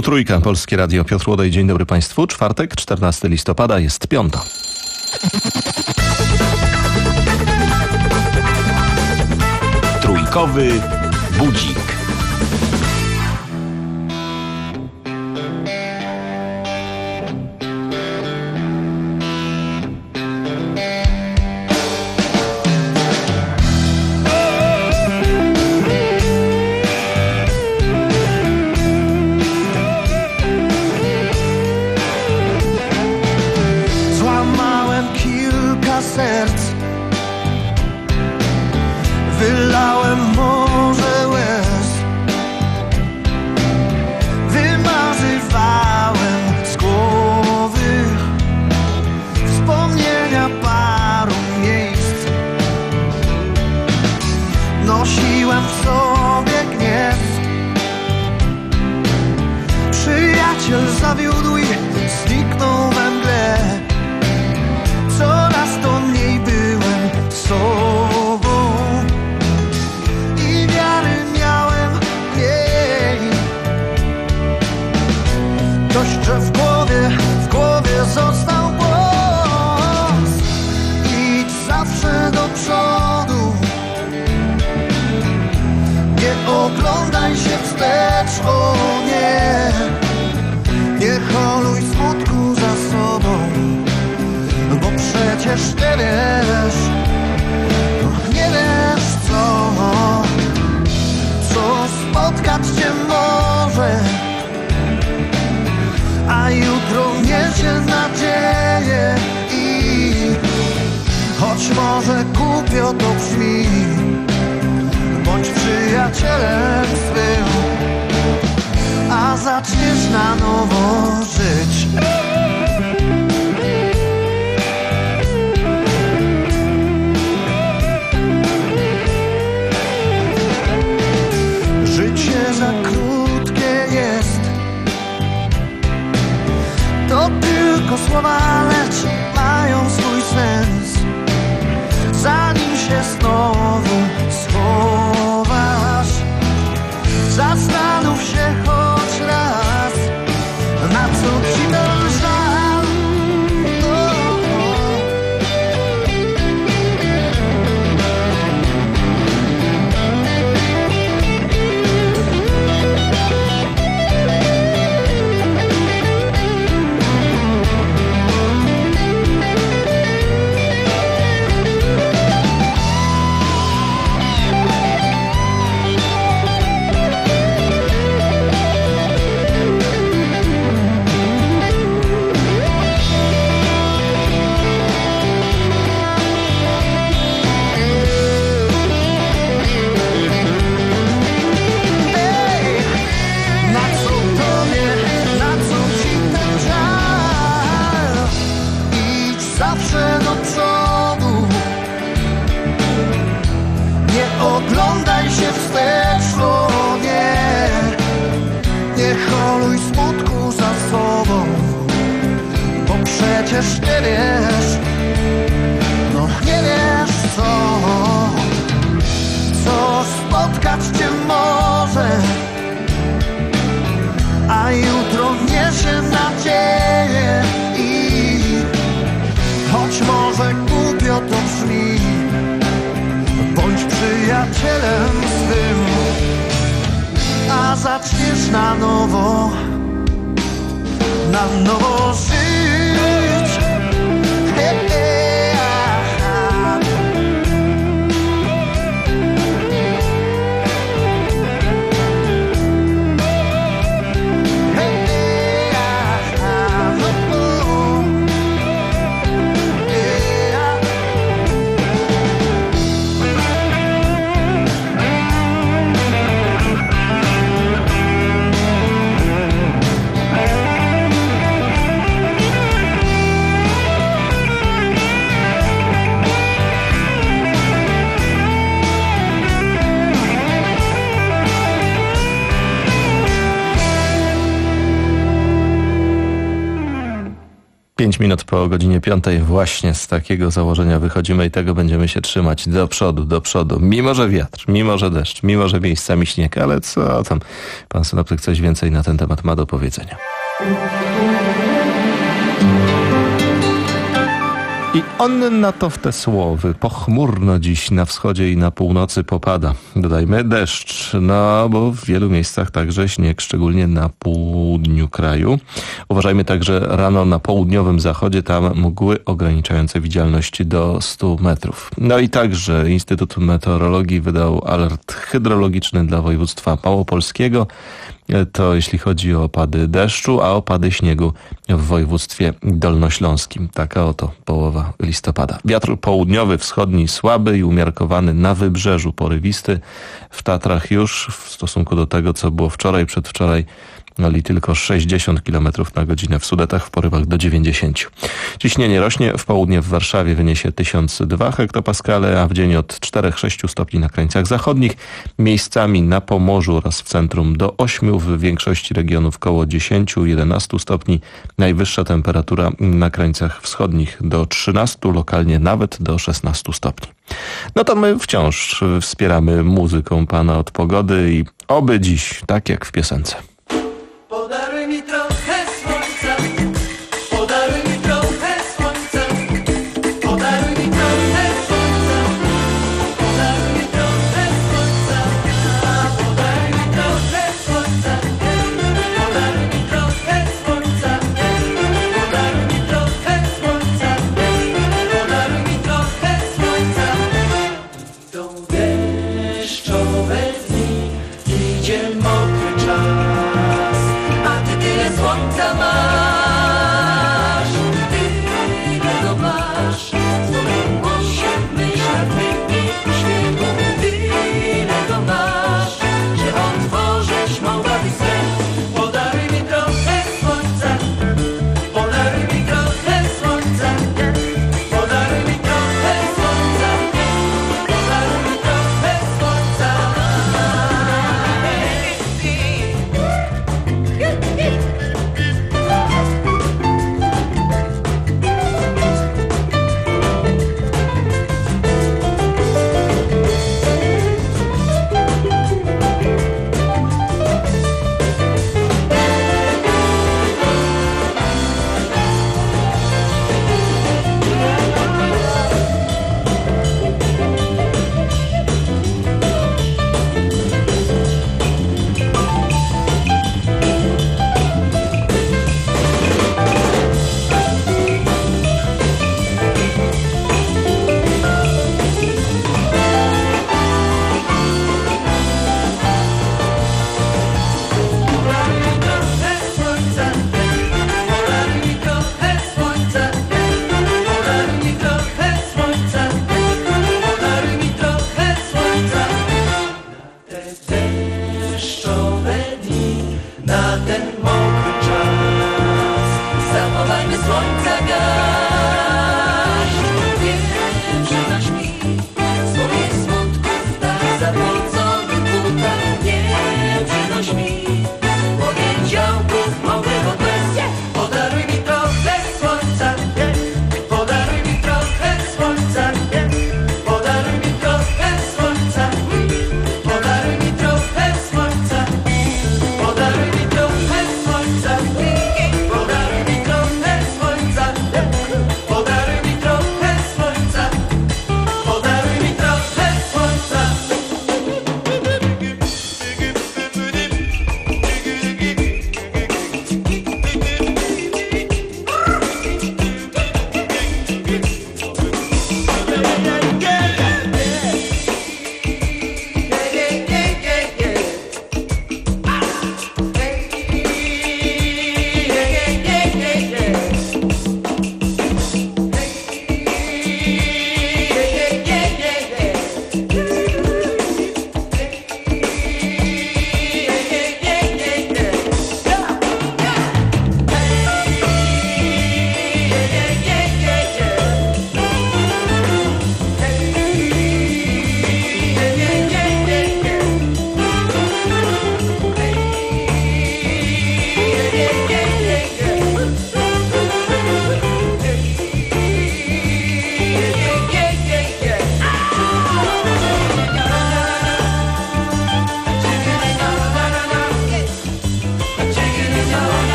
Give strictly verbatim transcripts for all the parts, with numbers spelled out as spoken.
Tu Trójka, Polskie Radio, Piotr Łodej. Dzień dobry Państwu. Czwartek, czternastego listopada, jest piąta. Trójkowy budzik. Zawiódł i zniknął we mgle. Coraz to mniej byłem sobą i wiary miałem mniej. Dość, że w głowie, w głowie został głos. Idź zawsze do przodu, nie oglądaj się wstecz, o nie. Nie holuj smutku za sobą, bo przecież ty wiesz, no nie wiesz co, co spotkać cię może, a jutro niesie nadzieję i choć może głupio to brzmi, bądź przyjacielem swym, a zaczniesz na nowo żyć. Życie za krótkie jest, to tylko słowa, lecz mają swój sens. Zanim się znowu schowasz, zastanów się choć raz, na co ci ten żal. Oh, oh. Oglądaj się wstecz, o nie. Nie holuj smutku za sobą, bo przecież nie wiesz, no nie wiesz co, co spotkać cię może, a jutro niesie nadzieję i choć może głupio to brzmi, bądź przyjacielem swym, a zaczniesz na nowo, na nowo żyć. Hey, hey, aha. Hey, hey, aha. Oh, oh. Hey, ah. minut po godzinie piątej. Właśnie z takiego założenia wychodzimy i tego będziemy się trzymać do przodu, do przodu. Mimo, że wiatr, mimo, że deszcz, mimo, że miejscami śnieg, ale co tam? Pan synoptyk coś więcej na ten temat ma do powiedzenia. I on na to w te słowy. Pochmurno dziś na wschodzie i na północy popada. Dodajmy deszcz, no bo w wielu miejscach także śnieg, szczególnie na południu kraju. Uważajmy także rano na południowym zachodzie, tam mgły ograniczające widzialność do stu metrów. No i także Instytut Meteorologii wydał alert hydrologiczny dla województwa małopolskiego. To jeśli chodzi o opady deszczu, a opady śniegu w województwie dolnośląskim. Taka oto połowa listopada. Wiatr południowy, wschodni słaby i umiarkowany na wybrzeżu, porywisty. W Tatrach już w stosunku do tego, co było wczoraj, przedwczoraj, ali tylko sześćdziesiąt kilometrów na godzinę, w Sudetach w porywach do dziewięćdziesięciu. Ciśnienie rośnie, w południe w Warszawie wyniesie tysiąc dwa hektopaskale, a w dzień od czterech do sześciu stopni na krańcach zachodnich, miejscami na Pomorzu oraz w centrum do ośmiu, w większości regionów koło dziesięć do jedenastu stopni. Najwyższa temperatura na krańcach wschodnich do trzynastu, lokalnie nawet do szesnastu stopni. No to my wciąż wspieramy muzyką pana od pogody i oby dziś tak jak w piosence. Podaruj mi trochę słońca, podaruj mi trochę słońca, podaruj mi trochę słońca, podaruj mi trochę słońca, podaruj mi trochę słońca, podaruj mi trochę słońca, podaruj mi trochę słońca, podaruj mi trochę słońca. Idą deszczowe dni, idzie mokry czas.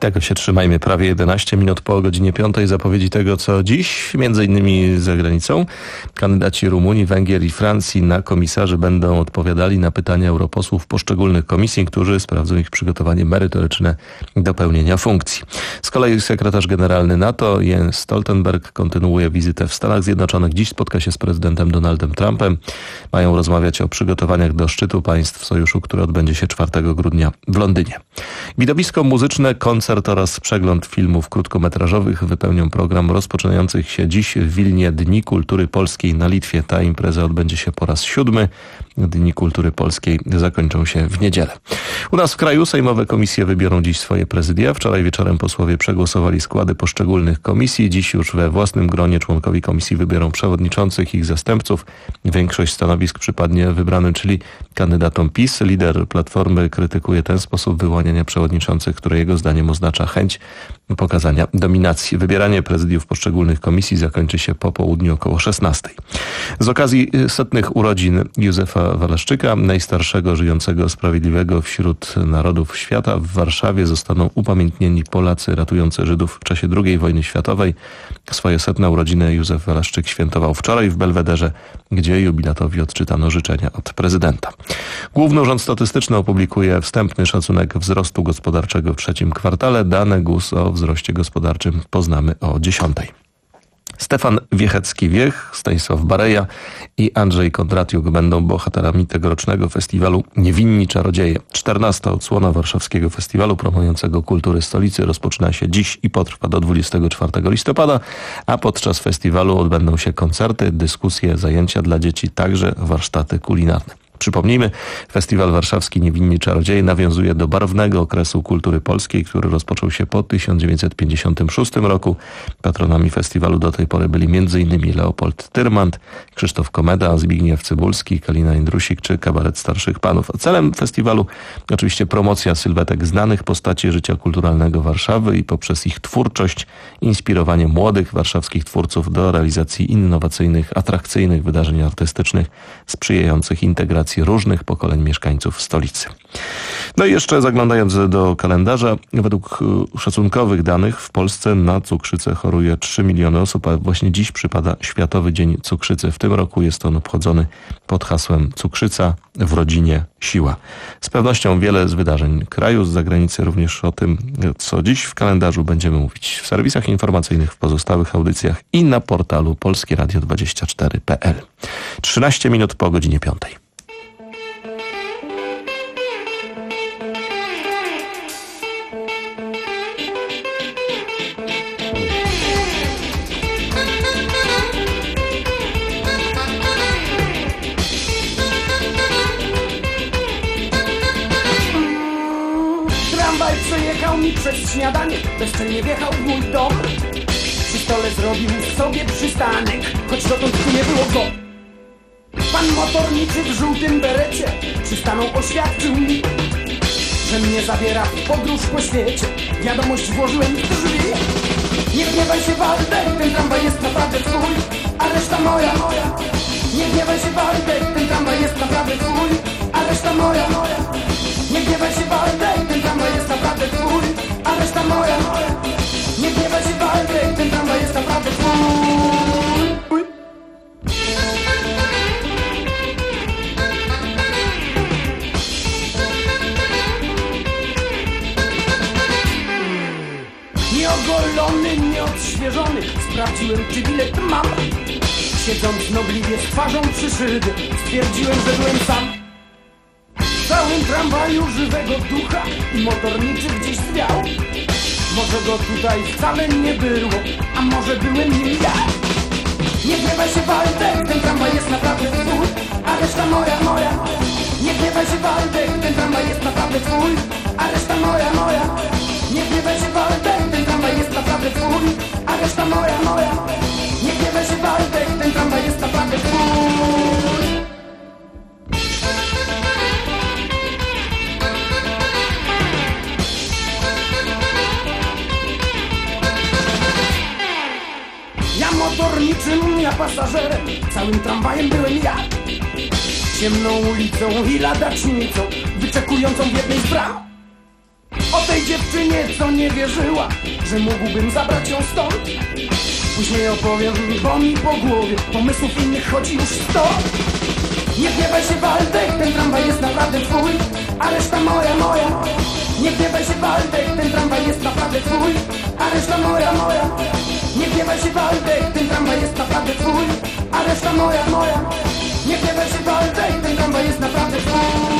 Tego się trzymajmy. Prawie jedenaście minut po godzinie piątej. Zapowiedzi tego, co dziś, między innymi za granicą. Kandydaci Rumunii, Węgier i Francji na komisarzy będą odpowiadali na pytania europosłów poszczególnych komisji, którzy sprawdzą ich przygotowanie merytoryczne do pełnienia funkcji. Z kolei sekretarz generalny NATO Jens Stoltenberg kontynuuje wizytę w Stanach Zjednoczonych. Dziś spotka się z prezydentem Donaldem Trumpem. Mają rozmawiać o przygotowaniach do szczytu państw sojuszu, który odbędzie się czwartego grudnia w Londynie. Widowisko muzyczne, koncert oraz przegląd filmów krótkometrażowych wypełnią program rozpoczynających się dziś w Wilnie Dni Kultury Polskiej na Litwie. Ta impreza odbędzie się po raz siódmy. Dni Kultury Polskiej zakończą się w niedzielę. U nas w kraju sejmowe komisje wybiorą dziś swoje prezydia. Wczoraj wieczorem posłowie przegłosowali składy poszczególnych komisji. Dziś już we własnym gronie członkowie komisji wybiorą przewodniczących, ich zastępców. Większość stanowisk przypadnie wybranym, czyli kandydatom PiS. Lider Platformy krytykuje ten sposób wyłaniania przewodniczących, który jego zdaniem oznacza chęć pokazania dominacji. Wybieranie prezydiów poszczególnych komisji zakończy się po południu około szesnastej. Z okazji setnych urodzin Józefa Walaszczyka, najstarszego żyjącego sprawiedliwego wśród narodów świata, w Warszawie zostaną upamiętnieni Polacy ratujący Żydów w czasie drugiej wojny światowej. Swoje setne urodziny Józef Walaszczyk świętował wczoraj w Belwederze, gdzie jubilatowi odczytano życzenia od prezydenta. Główny Urząd Statystyczny opublikuje wstępny szacunek wzrostu gospodarczego w trzecim kwartale. Dane G U S o wzroście gospodarczym poznamy o dziesiątej. Stefan Wiechecki-Wiech, Stanisław Bareja i Andrzej Kondratiuk będą bohaterami tegorocznego festiwalu Niewinni Czarodzieje. czternasta odsłona warszawskiego festiwalu promującego kultury stolicy rozpoczyna się dziś i potrwa do dwudziestego czwartego listopada, a podczas festiwalu odbędą się koncerty, dyskusje, zajęcia dla dzieci, także warsztaty kulinarne. Przypomnijmy, festiwal warszawski Niewinni Czarodzieje nawiązuje do barwnego okresu kultury polskiej, który rozpoczął się po tysiąc dziewięćset pięćdziesiątym szóstym roku. Patronami festiwalu do tej pory byli m.in. Leopold Tyrmand, Krzysztof Komeda, Zbigniew Cybulski, Kalina Jędrusik czy Kabaret Starszych Panów. Celem festiwalu oczywiście promocja sylwetek znanych postaci życia kulturalnego Warszawy i poprzez ich twórczość inspirowanie młodych warszawskich twórców do realizacji innowacyjnych, atrakcyjnych wydarzeń artystycznych sprzyjających integracji różnych pokoleń mieszkańców stolicy. No i jeszcze zaglądając do kalendarza, według szacunkowych danych w Polsce na cukrzycę choruje trzy miliony osób, a właśnie dziś przypada Światowy Dzień Cukrzycy. W tym roku jest on obchodzony pod hasłem Cukrzyca w rodzinie siła. Z pewnością wiele z wydarzeń kraju, z zagranicy, również o tym, co dziś w kalendarzu będziemy mówić w serwisach informacyjnych, w pozostałych audycjach i na portalu polskie radio dwadzieścia cztery kropka p l. trzynaście minut po godzinie piątej. Przejechał mi przez śniadanie, bezczelnie wjechał w mój dom. Przy stole zrobił sobie przystanek, choć dotąd tu nie było go. Pan motorniczy w żółtym berecie przystanął, oświadczył mi, że mnie zabiera w podróż po świecie. Wiadomość włożyłem w drzwi. Nie gniewaj się, Waldek, ten tramwaj jest naprawdę twój, a reszta moja, moja. Nie gniewaj się, Waldek, ten tramwaj jest naprawdę twój, a reszta moja, moja. Nie gniewaj się, Waldek, ten tramwaj jest naprawdę twój, a reszta moja, moja. Nie gniewaj się, Waldek, ten tramwaj jest naprawdę twój. Nieogolony, nieodświeżony, sprawdziłem, czy bilet mam. Siedząc nobliwie z twarzą przy szybie, stwierdziłem, że byłem sam. W całym tramwaju żywego ducha i motorniczy gdzieś zwiał. Może go tutaj wcale nie było, a może byłem nim ja. Nie gniewaj się, Waldek, ten tramwaj jest naprawdę twój, a reszta moja, moja. Nie gniewaj się, Waldek, ten tramwaj jest naprawdę twój, a reszta moja, moja. Nie gniewaj się, Waldek, ten tramwaj jest naprawdę twój, a reszta moja, moja. Nie gniewaj się, Waldek, ten tramwaj jest naprawdę twój. Ja motorniczym, ja pasażerem, całym tramwajem byłem ja. Ciemną ulicą i ladacznicą, wyczekującą w jednej z bram. Od tej dziewczynie, co nie wierzyła, że mógłbym zabrać ją stąd. Później opowiem, bo mi po głowie pomysłów innych chodzi już sto. Nie gniewaj się, Waldek, ten tramwaj jest naprawdę twój, a reszta moja, moja. Nie gniewaj się, Waldek, ten tramwaj jest naprawdę twój, a reszta moja, moja. Nie gniewaj się, Waldek, ten tramwaj jest naprawdę twój, a reszta moja, moja. Nie gniewaj się, Waldek, ten tramwaj jest naprawdę twój.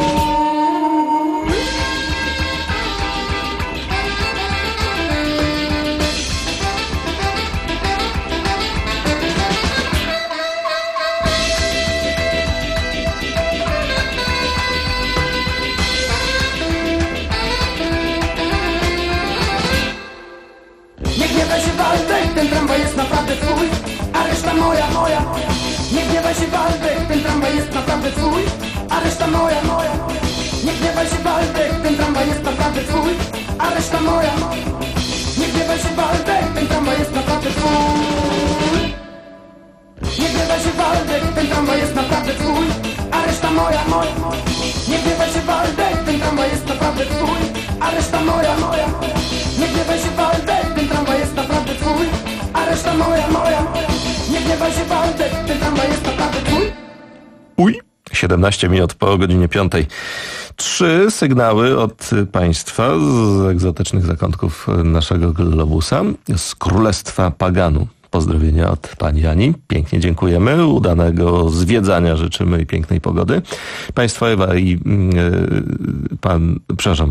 Ten tramwaj jest naprawdę twój, a reszta moja, moja. Nie gniewaj się, Waldek, ten tramwaj jest naprawdę twój, a reszta moja, moja. Nie gniewaj się, Waldek, ten tramwaj jest naprawdę twój, a reszta moja, moja. Nie gniewaj się, Waldek, ten tramwaj jest naprawdę twój. Nie gniewaj się, Waldek, ten tramwaj jest naprawdę twój, a reszta moja, moja. Nie gniewaj się, Waldek, ten tramwaj jest naprawdę twój, a reszta moja, moja. Nie gniewaj się, Waldek, ten tramwaj jest naprawdę twój, a reszta moja, moja. Nie gniewaj się, Waldek, ten tramwaj jest naprawdę twój. Uj, siedemnaście minut po godzinie piątej. Trzy sygnały od państwa z egzotycznych zakątków naszego globusa, z Królestwa Paganu. Pozdrowienia od pani Ani. Pięknie dziękujemy. Udanego zwiedzania życzymy i pięknej pogody. Państwo Ewa i yy, pan... Przepraszam...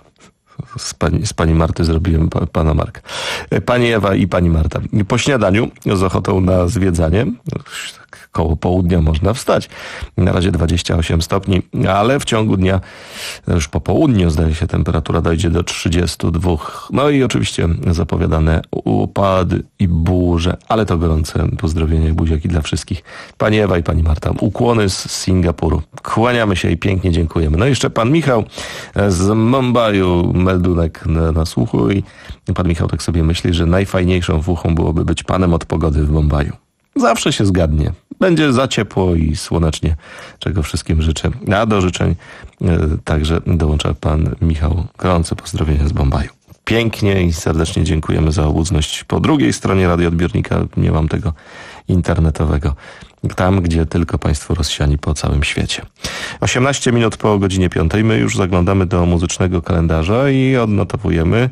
Z pani, z pani Marty zrobiłem pa, pana Marka. Pani Ewa i pani Marta. Po śniadaniu z ochotą na zwiedzanie, tak koło południa można wstać. Na razie dwadzieścia osiem stopni, ale w ciągu dnia, już po południu zdaje się, temperatura dojdzie do trzydziestu dwóch. No i oczywiście zapowiadane upady i burze, ale to gorące pozdrowienia i buziaki dla wszystkich. Pani Ewa i pani Marta. Ukłony z Singapuru. Kłaniamy się i pięknie dziękujemy. No i jeszcze pan Michał z Mumbaiu, meldunek na, na słuchu i pan Michał tak sobie myśli, że najfajniejszą fuchą byłoby być panem od pogody w Mumbaiu. Zawsze się zgadnie. Będzie za ciepło i słonecznie, czego wszystkim życzę. A do życzeń y, także dołącza pan Michał. Gorące pozdrowienia z Mumbaiu. Pięknie i serdecznie dziękujemy za obecność po drugiej stronie radioodbiornika. Nie mam tego internetowego. Tam, gdzie tylko państwo rozsiani po całym świecie. osiemnaście minut po godzinie piątej. My już zaglądamy do muzycznego kalendarza i odnotowujemy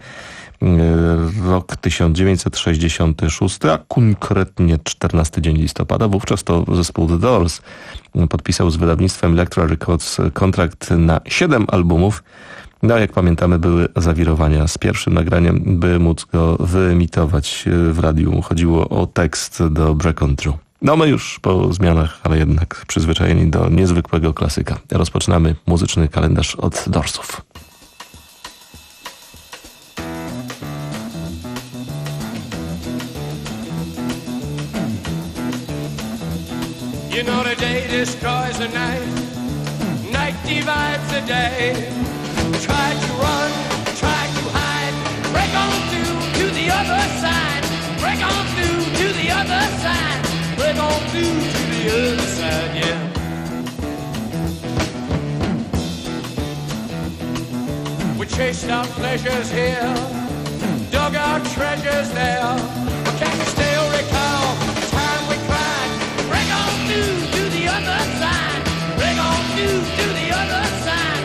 rok tysiąc dziewięćset sześćdziesiąty szósty, a konkretnie czternasty dzień listopada. Wówczas to zespół The Doors podpisał z wydawnictwem Elektra Records kontrakt na siedem albumów. No, jak pamiętamy, były zawirowania z pierwszym nagraniem, by móc go wyemitować w radiu. Chodziło o tekst do Break On Through. No, my już po zmianach, ale jednak przyzwyczajeni do niezwykłego klasyka. Rozpoczynamy muzyczny kalendarz od Doorsów. You know the day destroys the night, night divides the day. Try to run, try to hide, break on through to the other side, break on through to the other side, break on through to the other side, yeah. We chased our pleasures here, dug our treasures there, but can you still recall the time we cried? Break on through to the other side, break on through to the other side.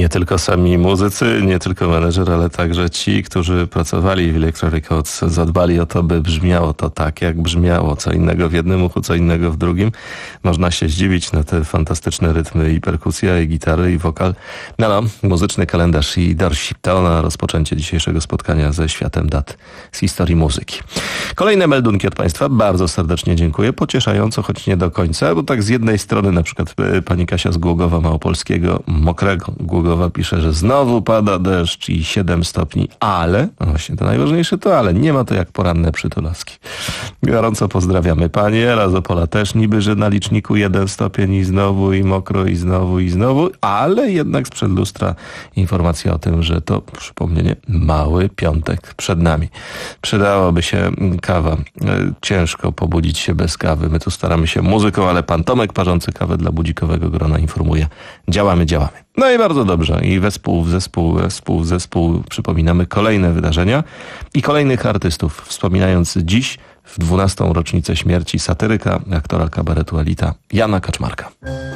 Nie tylko sami muzycy, nie tylko menedżer, ale także ci, którzy pracowali w Elektra Records, zadbali o to, by brzmiało to tak, jak brzmiało. Co innego w jednym uchu, co innego w drugim. Można się zdziwić na te fantastyczne rytmy i perkusja, i gitary, i wokal. No, no, muzyczny kalendarz i Dorship to na rozpoczęcie dzisiejszego spotkania ze światem dat z historii muzyki. Kolejne meldunki od Państwa. Bardzo serdecznie dziękuję. Pocieszająco, choć nie do końca, bo tak z jednej strony na przykład pani Kasia z Głogowa Małopolskiego, mokrego Głogowa, pisze, że znowu pada deszcz i siedem stopni, ale, no właśnie to najważniejsze to ale, nie ma to jak poranne przytulaski. Gorąco pozdrawiamy. Pani Ela z Opola też niby, że na liczniku jeden stopień i znowu i mokro i znowu i znowu, ale jednak sprzed lustra informacja o tym, że to, przypomnienie, mały piątek przed nami. Przydałaby się kawa. Ciężko pobudzić się bez kawy. My tu staramy się muzyką, ale pan Tomek parzący kawę dla budzikowego grona informuje. Działamy, działamy. No i bardzo dobrze. I wespół w zespół, wespół w zespół przypominamy kolejne wydarzenia i kolejnych artystów, wspominając dziś w dwunastą rocznicę śmierci satyryka, aktora kabaretu Elita, Jana Kaczmarka.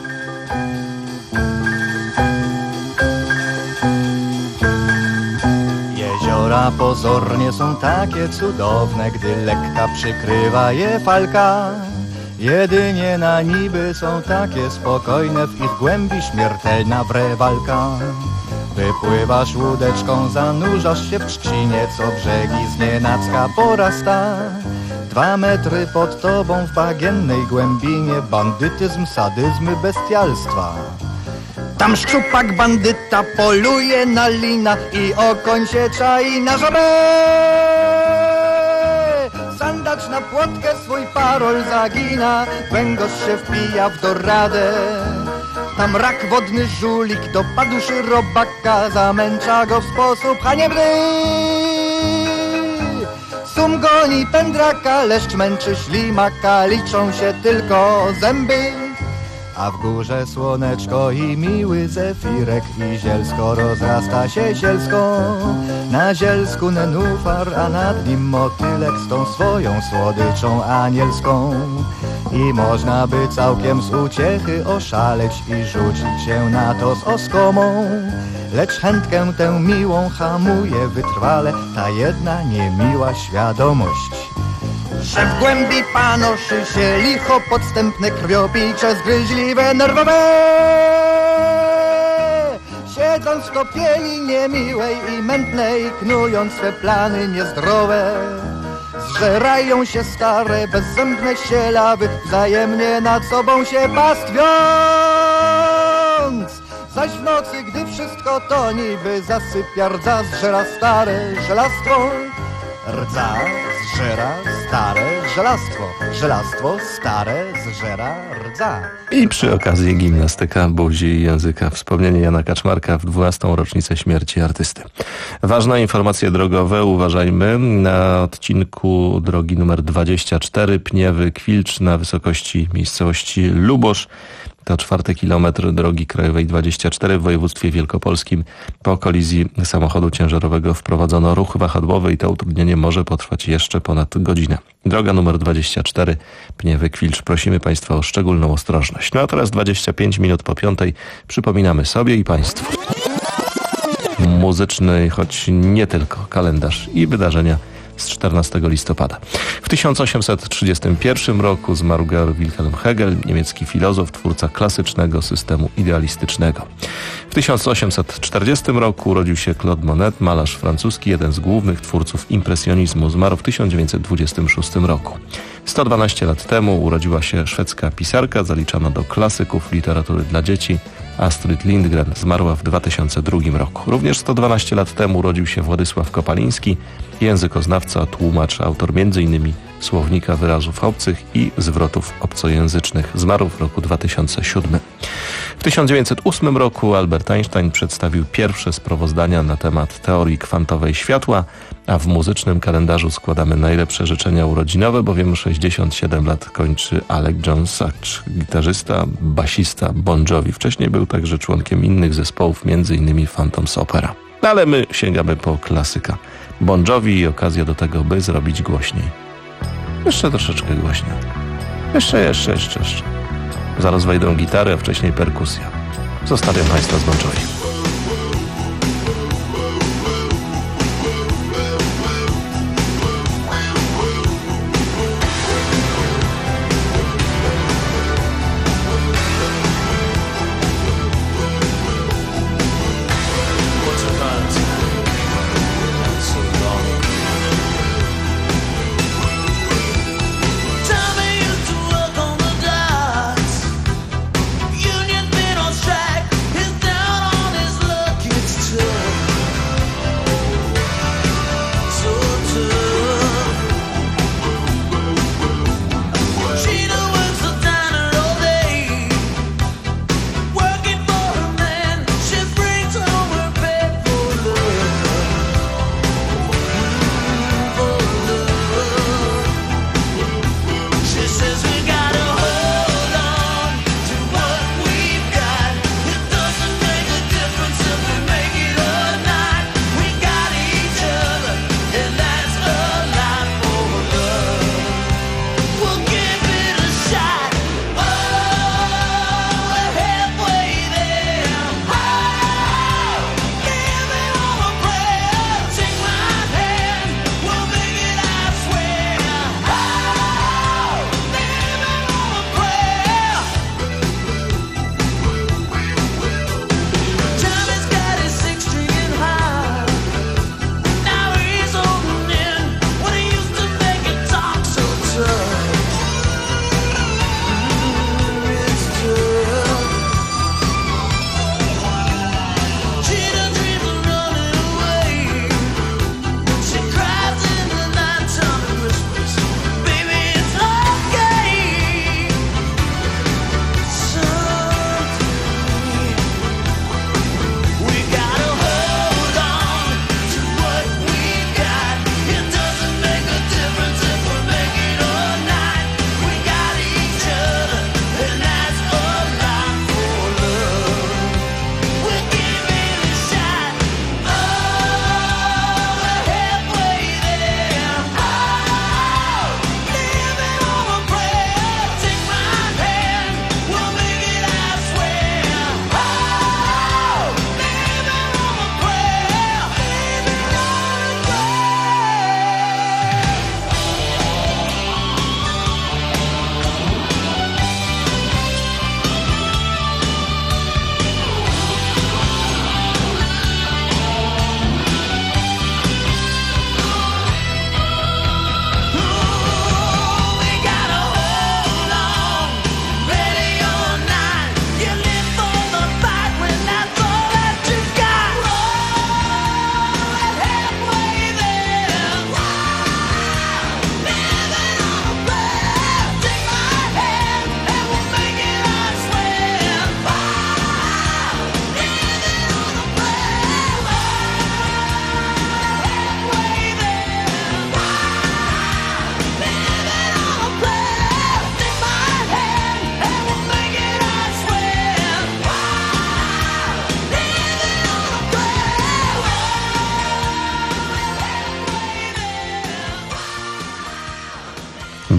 Jeziora pozornie są takie cudowne, gdy lekka przykrywa je falka. Jedynie na niby są takie spokojne, w ich głębi śmiertelna wre walka. Wypływasz łódeczką, zanurzasz się w trzcinie, co brzegi znienacka porasta. Dwa metry pod tobą w bagiennej głębinie bandytyzm, sadyzmy, bestialstwa. Tam szczupak bandyta poluje na lina i okoń się czai na żabę. Sandacz na płotkę swój parol zagina, węgorz się wpija w doradę. Tam rak wodny żulik dopadł robaka, zamęcza go w sposób haniebny. Sum goni pędraka, leszcz męczy ślimaka, liczą się tylko zęby. A w górze słoneczko i miły zefirek i zielsko rozrasta się zielsko. Na zielsku nenufar, a nad nim motylek z tą swoją słodyczą anielską. I można by całkiem z uciechy oszaleć i rzucić się na to z oskomą. Lecz chętkę tę miłą hamuje wytrwale ta jedna niemiła świadomość, że w głębi panoszy się licho podstępne, krwiopicze, zgryźliwe, nerwowe. Siedząc w kopieli niemiłej i mętnej, knując swe plany niezdrowe, zżerają się stare, bezzębne sielawy, wzajemnie nad sobą się pastwiąc. Zaś w nocy, gdy wszystko to niby zasypia, rdza zżera stare żelastwo. Rdza zżera stare żelastwo, żelastwo stare zżera rdza. I przy okazji gimnastyka buzi i języka. Wspomnienie Jana Kaczmarka w dwunastą rocznicę śmierci artysty. Ważne informacje drogowe, uważajmy. Na odcinku drogi numer dwadzieścia cztery Pniewy-Kwilcz na wysokości miejscowości Lubosz. To czwarty kilometr drogi krajowej dwadzieścia cztery w województwie wielkopolskim. Po kolizji samochodu ciężarowego wprowadzono ruch wahadłowy i to utrudnienie może potrwać jeszcze ponad godzinę. Droga numer dwadzieścia cztery Pniewy-Kwilcz. Prosimy Państwa o szczególną ostrożność. No a teraz dwadzieścia pięć minut po piątej. Przypominamy sobie i Państwu. Muzyczny, choć nie tylko, kalendarz i wydarzenia z czternastego listopada. W tysiąc osiemset trzydziestym pierwszym roku zmarł Georg Wilhelm Hegel, niemiecki filozof, twórca klasycznego systemu idealistycznego. W tysiąc osiemset czterdziestym roku urodził się Claude Monet, malarz francuski, jeden z głównych twórców impresjonizmu. Zmarł w tysiąc dziewięćset dwudziestym szóstym roku. sto dwanaście lat temu urodziła się szwedzka pisarka, zaliczana do klasyków literatury dla dzieci, Astrid Lindgren. Zmarła w dwa tysiące drugim roku. Również sto dwanaście lat temu urodził się Władysław Kopaliński, językoznawca, tłumacz, autor między innymi słownika wyrazów obcych i zwrotów obcojęzycznych. Zmarł w roku dwa tysiące siódmym. W tysiąc dziewięćset ósmym roku Albert Einstein przedstawił pierwsze sprawozdania na temat teorii kwantowej światła, a w muzycznym kalendarzu składamy najlepsze życzenia urodzinowe, bowiem sześćdziesiąt siedem lat kończy Alec Jones, gitarzysta, basista Bon Jovi. Wcześniej był także członkiem innych zespołów, między innymi Phantoms Opera. Ale my sięgamy po klasyka Bon Jovi i okazja do tego, by zrobić głośniej. Jeszcze troszeczkę głośniej. Jeszcze, jeszcze, jeszcze, jeszcze. Zaraz wejdą gitary, a wcześniej perkusja. Zostawiam Państwa z Bon Jovi.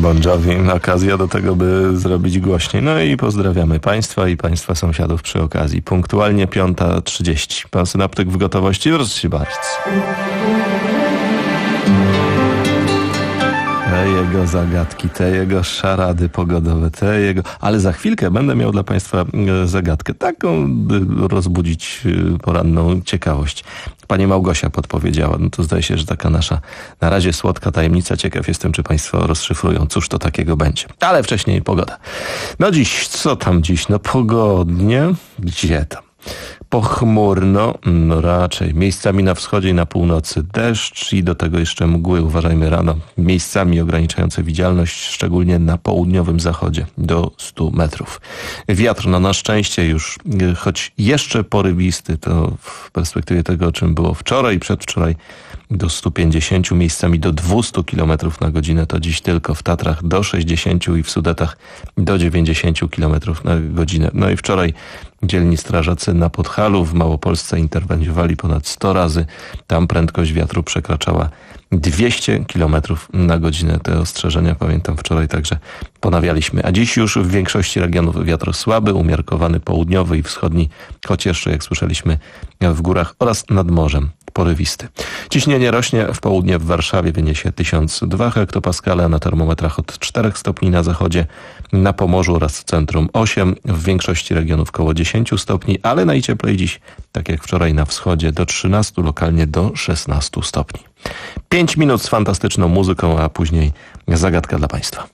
Bon Jovi. Okazja do tego, by zrobić głośniej. No i pozdrawiamy Państwa i Państwa sąsiadów przy okazji. Punktualnie piąta trzydzieści. Pan synaptyk w gotowości? Proszę się bardzo. Te jego zagadki, te jego szarady pogodowe, te jego... Ale za chwilkę będę miał dla Państwa zagadkę, taką, by rozbudzić poranną ciekawość. Pani Małgosia podpowiedziała, no to zdaje się, że taka nasza na razie słodka tajemnica. Ciekaw jestem, czy Państwo rozszyfrują, cóż to takiego będzie. Ale wcześniej pogoda. No dziś, co tam dziś? No pogodnie. Gdzie tam? Pochmurno, no raczej. Miejscami na wschodzie i na północy deszcz i do tego jeszcze mgły. Uważajmy rano. Miejscami ograniczające widzialność, szczególnie na południowym zachodzie do stu metrów. Wiatr, no na szczęście już, choć jeszcze porywisty, to w perspektywie tego, o czym było wczoraj i przedwczoraj, do stu pięćdziesięciu, miejscami do dwustu kilometrów na godzinę, to dziś tylko w Tatrach do sześćdziesięciu i w Sudetach do dziewięćdziesięciu kilometrów na godzinę. No i wczoraj dzielni strażacy na Podhalu w Małopolsce interweniowali ponad sto razy. Tam prędkość wiatru przekraczała dwieście kilometrów na godzinę. Te ostrzeżenia pamiętam wczoraj także ponawialiśmy. A dziś już w większości regionów wiatr słaby, umiarkowany południowy i wschodni, choć jeszcze, jak słyszeliśmy, w górach oraz nad morzem porywisty. Ciśnienie rośnie, w południe w Warszawie wyniesie tysiąc dwa hektopaskale, a na termometrach od czterech stopni na zachodzie, na Pomorzu oraz w centrum osiem, w większości regionów koło dziesięciu stopni, ale najcieplej dziś, tak jak wczoraj na wschodzie, do trzynastu, lokalnie do szesnastu stopni. Pięć minut z fantastyczną muzyką, a później zagadka dla Państwa.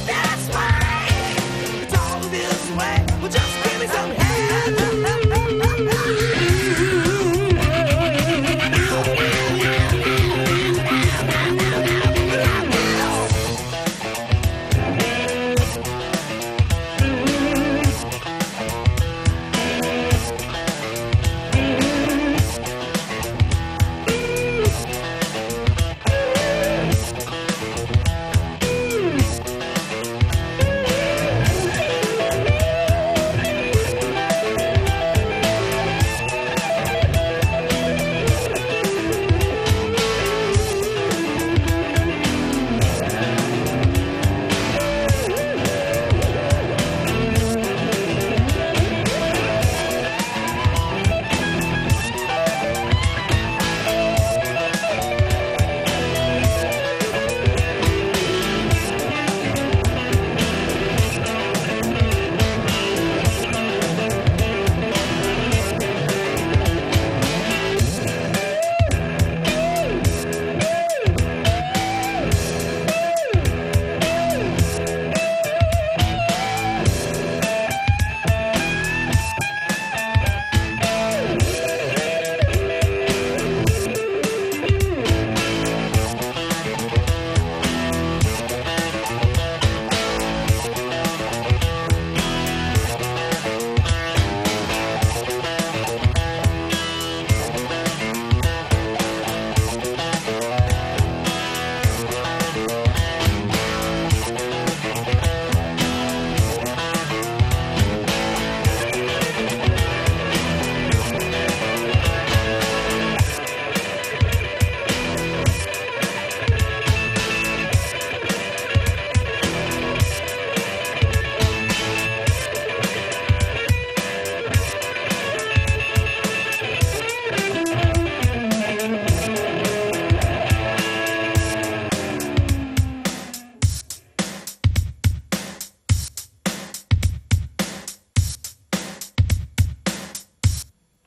Well, just give me some hand.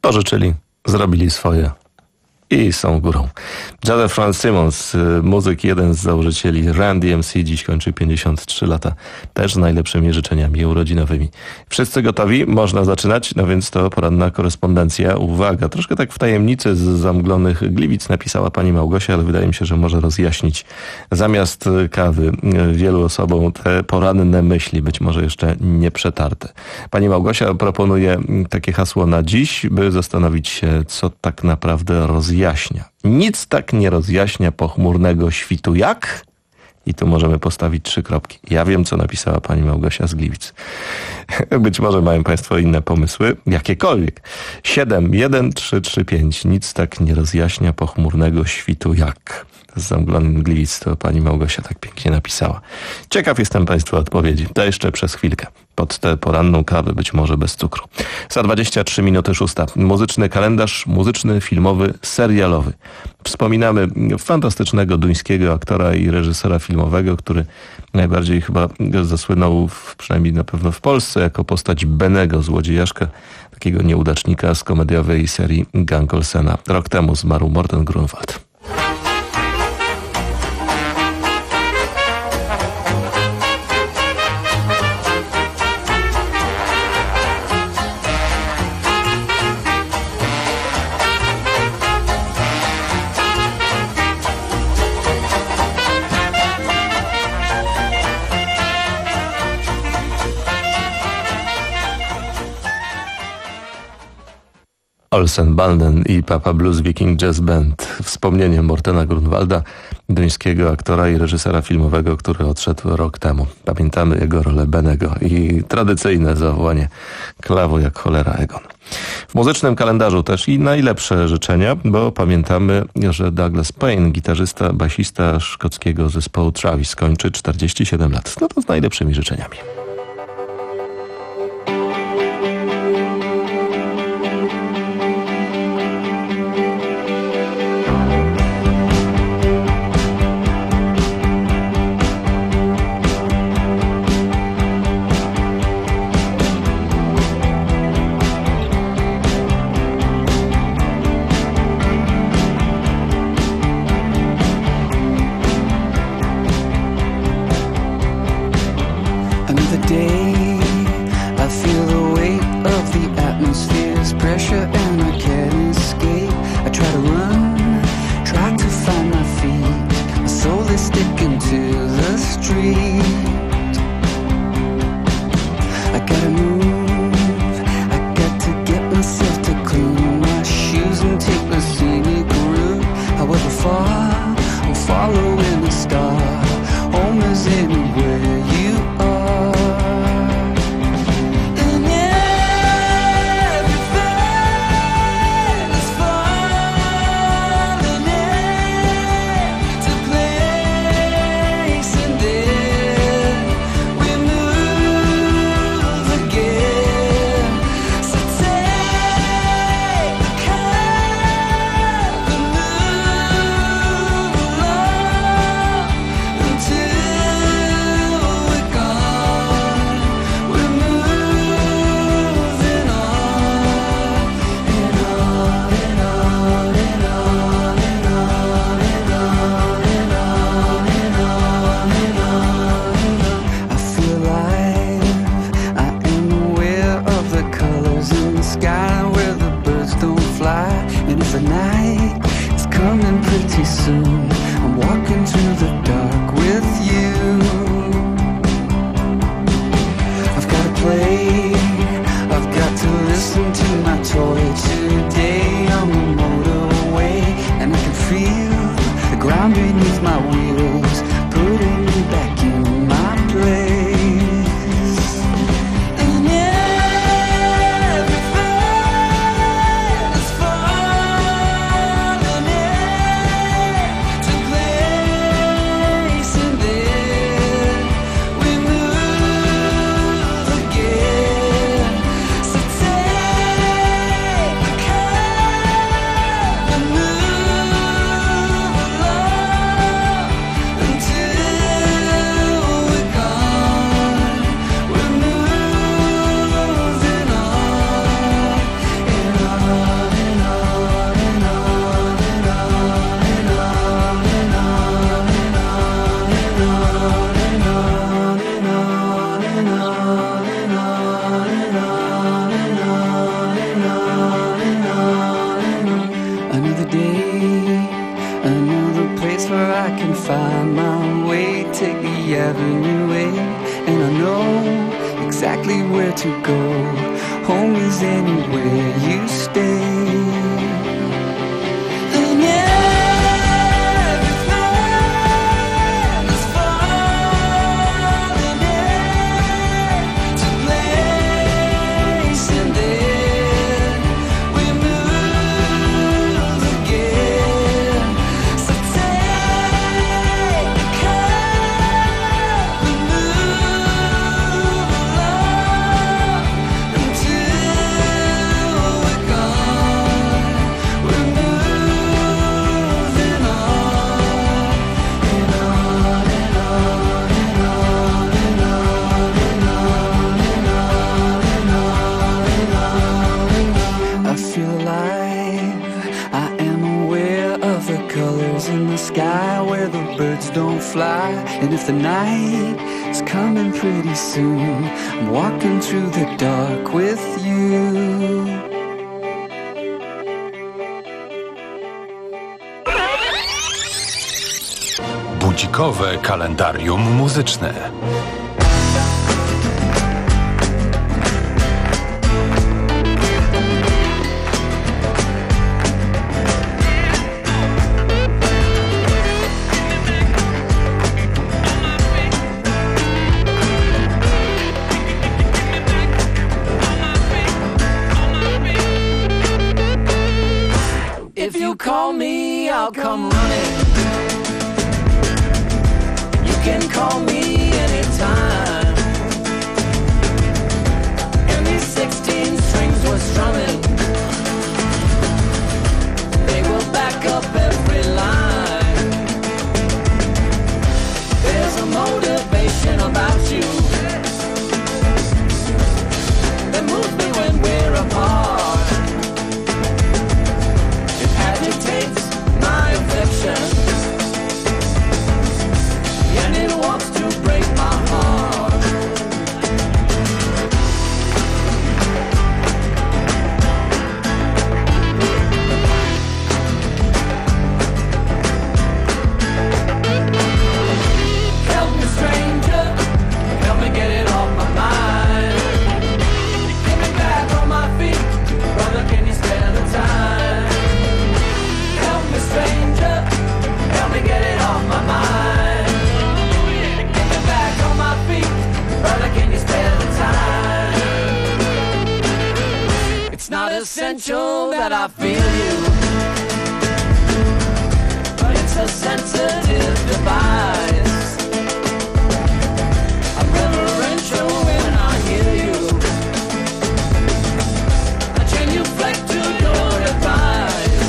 pożyczyli, zrobili swoje i są górą. Jade Franz Simmons, muzyk, jeden z założycieli Run D M C, dziś kończy pięćdziesiąt trzy lata. Też z najlepszymi życzeniami urodzinowymi. Wszyscy gotowi? Można zaczynać, no więc to poranna korespondencja. Uwaga, troszkę tak w tajemnicy z zamglonych Gliwic napisała pani Małgosia, ale wydaje mi się, że może rozjaśnić zamiast kawy wielu osobom te poranne myśli, być może jeszcze nie przetarte. Pani Małgosia proponuje takie hasło na dziś, by zastanowić się, co tak naprawdę rozjaśnia. Nic tak nie rozjaśnia pochmurnego świtu jak... I tu możemy postawić trzy kropki. Ja wiem, co napisała pani Małgosia z Gliwic. Być może mają państwo inne pomysły, jakiekolwiek. siedem jeden trzy trzy pięć. Nic tak nie rozjaśnia pochmurnego świtu jak... Z zamglonych Gliwic to pani Małgosia tak pięknie napisała. Ciekaw jestem państwa odpowiedzi. To jeszcze przez chwilkę. Pod tę poranną kawę, być może bez cukru. Za dwadzieścia trzy minuty szósta. Muzyczny kalendarz, muzyczny, filmowy, serialowy. Wspominamy fantastycznego duńskiego aktora i reżysera filmowego, który najbardziej chyba zasłynął, w, przynajmniej na pewno w Polsce, jako postać Benego, złodziejaszka, takiego nieudacznika z komediowej serii Gang Olsena. Rok temu zmarł Morten Grunwald. Olsenbanden i Papa Blues Viking Jazz Band. Wspomnienie Mortena Grunwalda, duńskiego aktora i reżysera filmowego, który odszedł rok temu. Pamiętamy jego rolę Benego i tradycyjne zawołanie klawo jak cholera Egon. W muzycznym kalendarzu też i najlepsze życzenia, bo pamiętamy, że Douglas Payne, gitarzysta, basista szkockiego zespołu Travis, kończy czterdzieści siedem lat. No to z najlepszymi życzeniami. find my way, take the avenue A, and I know exactly where to go. Home is anywhere you stay. And everything is falling into place, and then we move again. So take the cup and move along until we're gone. We're moving on and on and on and on and on and on and on and on and on and on. I feel alive. I am aware of the colors in the sky where the birds don't fly. And if the night is coming pretty soon, I'm walking through the dark with you. Budzikowe kalendarium muzyczne. If you call me, I'll come running. You can call me anytime. And these sixteen strings were strumming. They will back up every line. There's a motivation about you that moves me when we're apart. Agitates my affection, and it wants to break my heart. Help me, stranger, help me get it off my mind. Get me back on my feet, brother, can you spare the time? Help me, stranger, help me get it off my mind. Get me back on my feet, brother, can you spare the time? It's not essential that I feel you, but it's a sensitive device. I'm reverential when I hear you, a genuflect to your advice.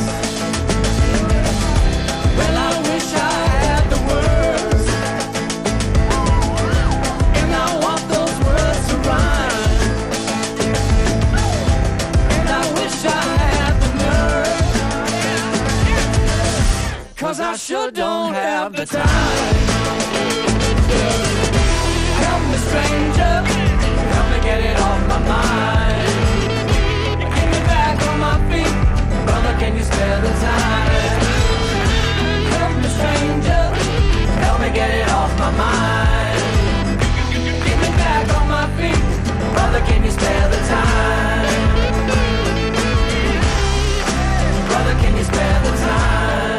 Well, I wish I had the words, and I want those words to rhyme. And I wish I had the nerve, 'cause I sure don't have the time. Help me, stranger, help me get it off my mind. Get me back on my feet, brother, can you spare the time? Help me, stranger, help me get it off my mind. Get me back on my feet, brother, can you spare the time? Brother, can you spare the time?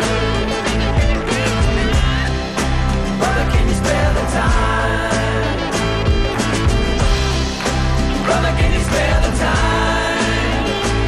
Brother, can you spare the time? Brother, can you spare the time?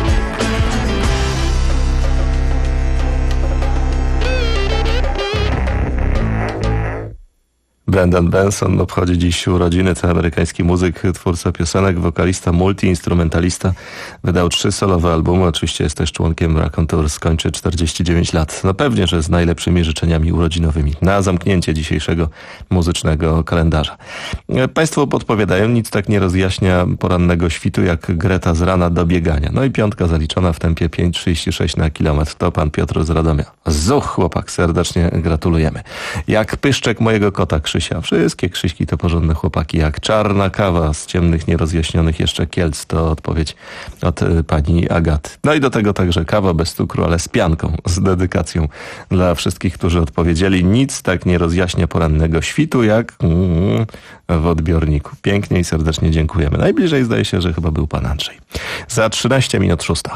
Brendan Benson obchodzi dziś urodziny. To amerykański muzyk, twórca piosenek, wokalista, multiinstrumentalista. Wydał trzy solowe albumy. Oczywiście jest też członkiem Raconteurs. Skończy czterdzieści dziewięć lat. No pewnie, że z najlepszymi życzeniami urodzinowymi na zamknięcie dzisiejszego muzycznego kalendarza. Państwo podpowiadają, nic tak nie rozjaśnia porannego świtu jak Greta z rana do biegania. No i piątka zaliczona w tempie pięć trzydzieści sześć na kilometr. To pan Piotr z Radomia. Zuch, chłopak, serdecznie gratulujemy. Jak pyszczek mojego kota, Krzysiek Krzysia. Wszystkie Krzyśki to porządne chłopaki, jak czarna kawa z ciemnych, nierozjaśnionych jeszcze Kielc. To odpowiedź od y, pani Agaty. No i do tego także kawa bez cukru, ale z pianką, z dedykacją dla wszystkich, którzy odpowiedzieli. Nic tak nie rozjaśnia porannego świtu, jak mm, w odbiorniku. Pięknie i serdecznie dziękujemy. Najbliżej zdaje się, że chyba był pan Andrzej. Za trzynaście minut szósta.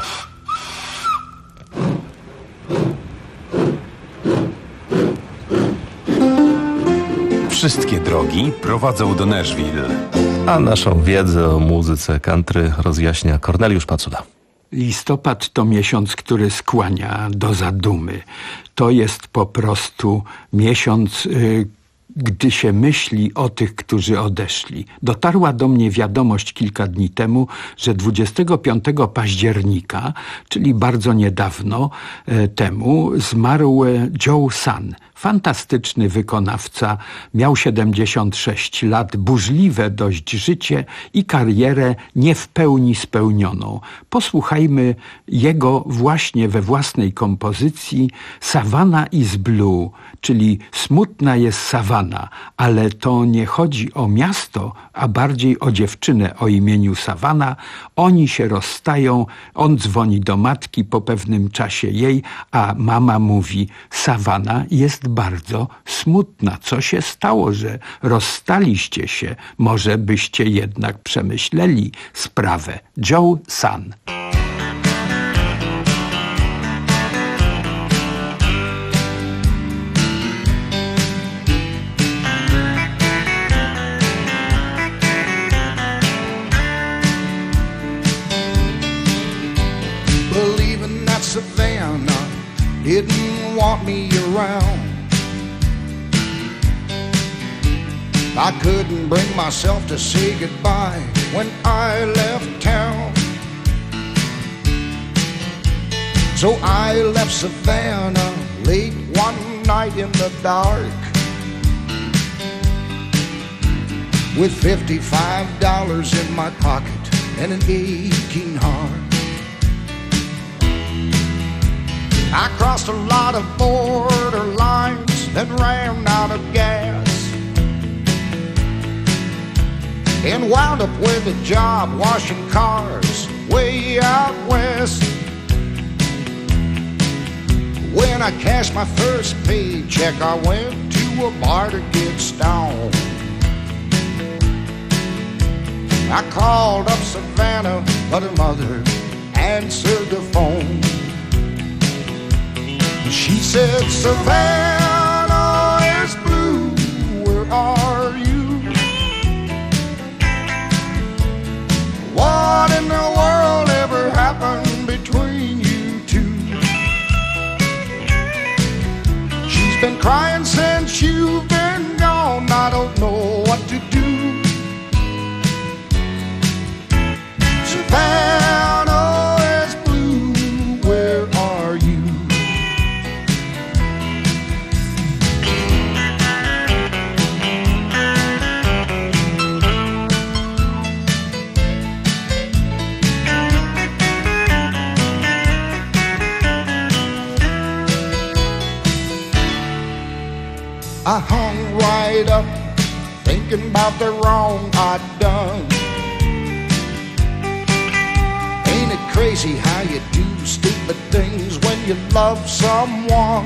Wszystkie drogi prowadzą do Nashville. A naszą wiedzę o muzyce country rozjaśnia Korneliusz Pacuda. Listopad to miesiąc, który skłania do zadumy. To jest po prostu miesiąc, y, gdy się myśli o tych, którzy odeszli. Dotarła do mnie wiadomość kilka dni temu, że dwudziestego piątego października, czyli bardzo niedawno e, temu, zmarł Joe Sun. Fantastyczny wykonawca, miał siedemdziesiąt sześć lat, burzliwe dość życie i karierę nie w pełni spełnioną. Posłuchajmy jego właśnie we własnej kompozycji Savannah is Blue, czyli smutna jest Savannah, ale to nie chodzi o miasto, a bardziej o dziewczynę o imieniu Savannah. Oni się rozstają, on dzwoni do matki po pewnym czasie jej, a mama mówi: Savannah jest bardzo smutna. Co się stało, że rozstaliście się? Może byście jednak przemyśleli sprawę. Joe Sun. Believing that Savannah didn't want me around, I couldn't bring myself to say goodbye when I left town. So I left Savannah late one night in the dark, with fifty-five dollars in my pocket and an aching heart. I crossed a lot of border lines, then ran out of gas, and wound up with a job washing cars way out west. When I cashed my first paycheck, I went to a bar to get stoned. I called up Savannah, but her mother answered the phone. She said, Savannah is blue, where are you? What in the world ever happened between you two? She's been crying since you've been gone, I don't know what to do. Savannah is blue, where are you? I hung right up, thinking about the wrong I'd done. Ain't it crazy how you do stupid things when you love someone?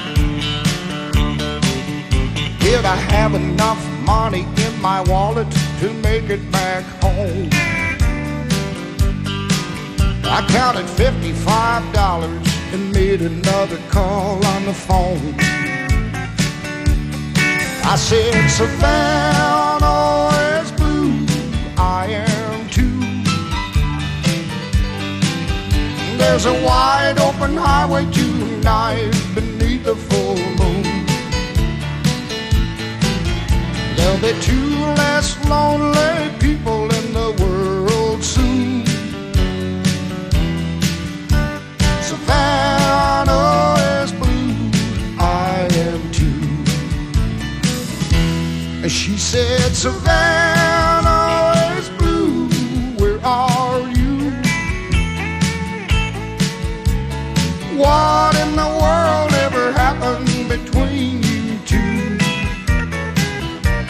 Did I have enough money in my wallet to make it back home? I counted fifty-five dollars and made another call on the phone. I said, Savannah is blue, I am too. There's a wide open highway tonight beneath the full moon. There'll be two less lonely people in the world soon. Savannah is blue, I am too. She said, Savannah is blue, where are you? What in the world ever happened between you two?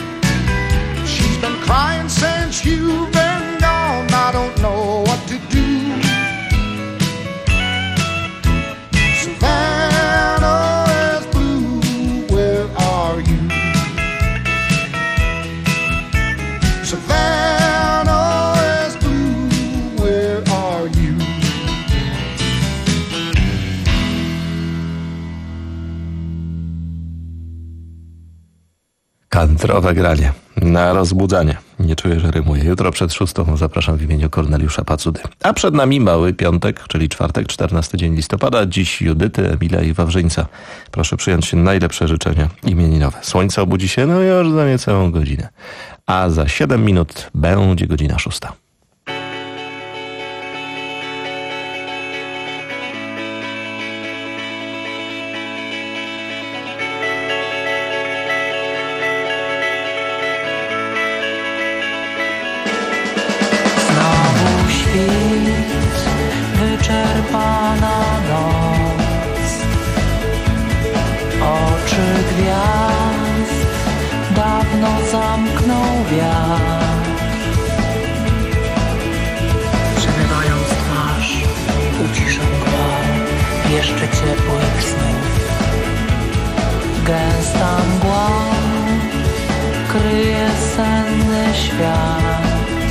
Kantrowe granie na rozbudzanie. Nie czuję, że rymuje. Jutro przed szóstą zapraszam w imieniu Korneliusza Pacudy. A przed nami mały piątek, czyli czwartek, czternasty dzień listopada. Dziś Judyty, Emilia i Wawrzyńca. Proszę przyjąć się najlepsze życzenia imieninowe. Słońce obudzi się no już za niecałą godzinę. A za siedem minut będzie godzina szósta. Wyczerpana noc, oczy gwiazd dawno zamknął wiatr. Przemywając twarz, uciszę mgła jeszcze ciepłych snów. Gęsta mgła kryje senny świat.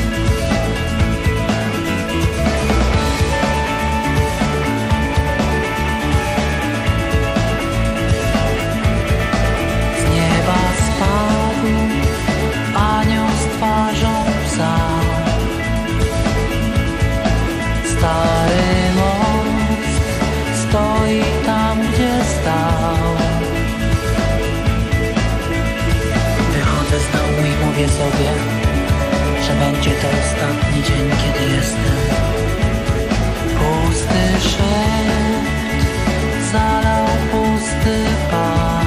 Anioł z twarzą psa. Stary most stoi tam, gdzie stał. Wychodzę z domu i mówię sobie, że będzie to ostatni dzień, kiedy jestem. Pusty szept zalał pusty park.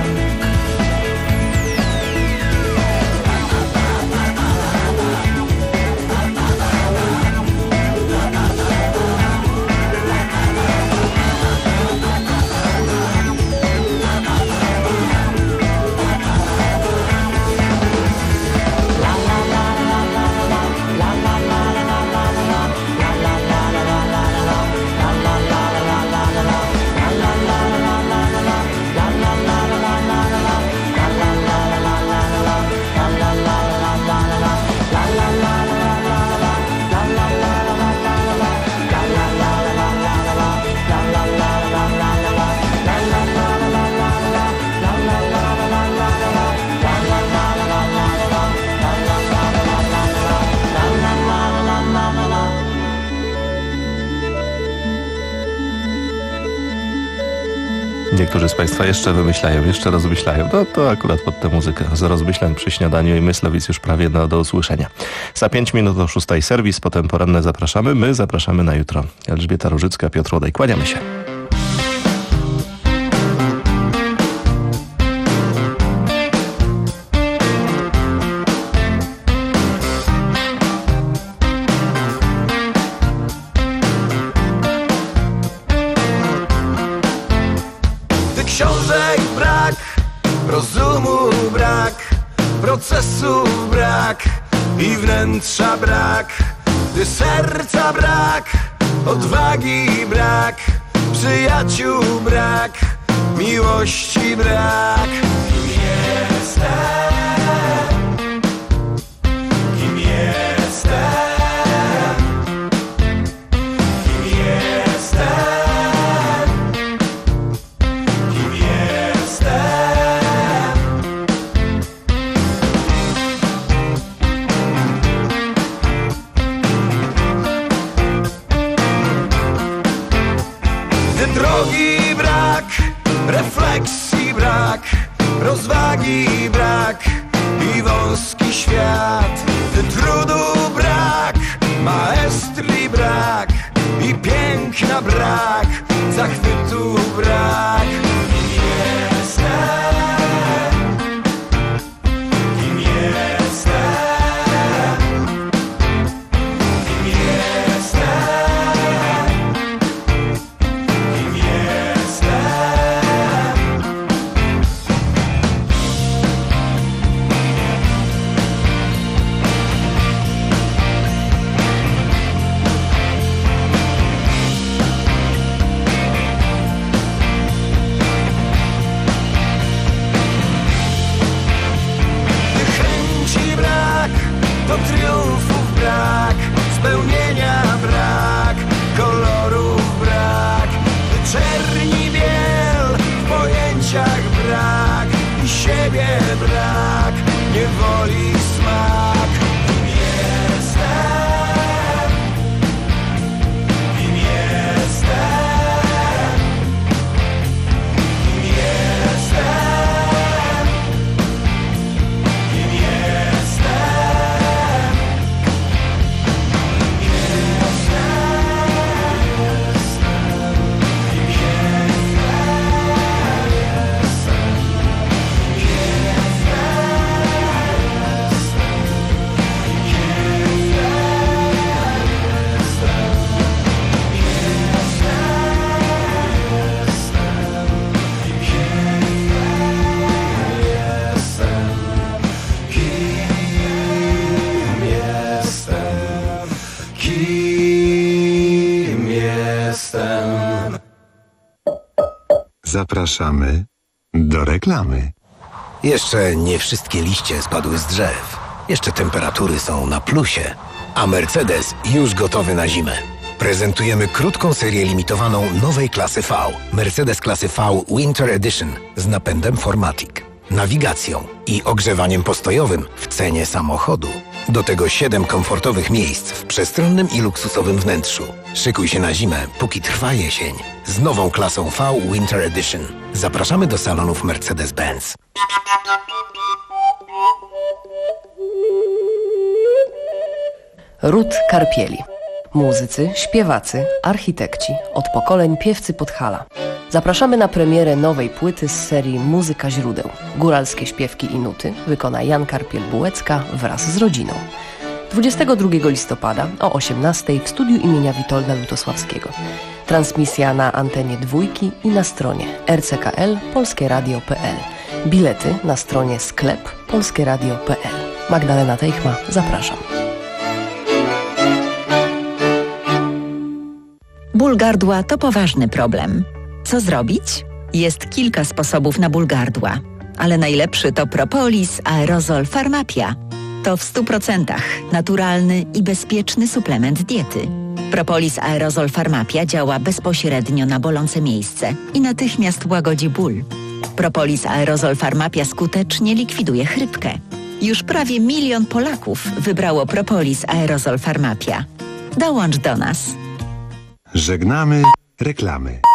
Niektórzy z Państwa jeszcze wymyślają, jeszcze rozmyślają. No to akurat pod tę muzykę z rozmyślań przy śniadaniu i Myslowic już prawie no, do usłyszenia. Za pięć minut do szóstej serwis, potem poranne zapraszamy. My zapraszamy na jutro. Elżbieta Różycka, Piotr Łodaj. Kłaniamy się. Książek brak, rozumu brak, procesu brak i wnętrza brak, gdy serca brak, odwagi brak, przyjaciół brak, miłości brak. Kim jestem? Kim jestem? Kim jestem? Drogi brak, refleksji brak, rozwagi brak i wąski świat. Trudu brak, maestrii brak i piękna brak, zachwytu brak. Kim jestem? Kim jestem? Kim jestem? woli smak. Kim jestem? Kim jestem? Kim jestem? Kim jestem? Kim jestem? Zapraszamy do reklamy. Jeszcze nie wszystkie liście spadły z drzew. Jeszcze temperatury są na plusie. A Mercedes już gotowy na zimę. Prezentujemy krótką serię limitowaną nowej klasy V. Mercedes klasy V Winter Edition z napędem four matic, nawigacją i ogrzewaniem postojowym w cenie samochodu. Do tego siedem komfortowych miejsc w przestronnym i luksusowym wnętrzu. Szykuj się na zimę, póki trwa jesień. Z nową klasą V Winter Edition. Zapraszamy do salonów Mercedes-Benz. Ród Karpieli. Muzycy, śpiewacy, architekci, od pokoleń piewcy Podhala. Zapraszamy na premierę nowej płyty z serii Muzyka źródeł. Góralskie śpiewki i nuty wykona Jan Karpiel-Bułecka wraz z rodziną. dwudziestego drugiego listopada o osiemnastej w studiu imienia Witolda Lutosławskiego. Transmisja na antenie dwójki i na stronie r c k l polskie radio kropka p l. Bilety na stronie sklep polskie radio kropka p l. Magdalena Teichma, zapraszam. Ból gardła to poważny problem. Co zrobić? Jest kilka sposobów na ból gardła, ale najlepszy to Propolis Aerozol Pharmapia. To w stu procentach naturalny i bezpieczny suplement diety. Propolis Aerozol Pharmapia działa bezpośrednio na bolące miejsce i natychmiast łagodzi ból. Propolis Aerozol Pharmapia skutecznie likwiduje chrypkę. Już prawie milion Polaków wybrało Propolis Aerozol Pharmapia. Dołącz do nas. Żegnamy reklamy.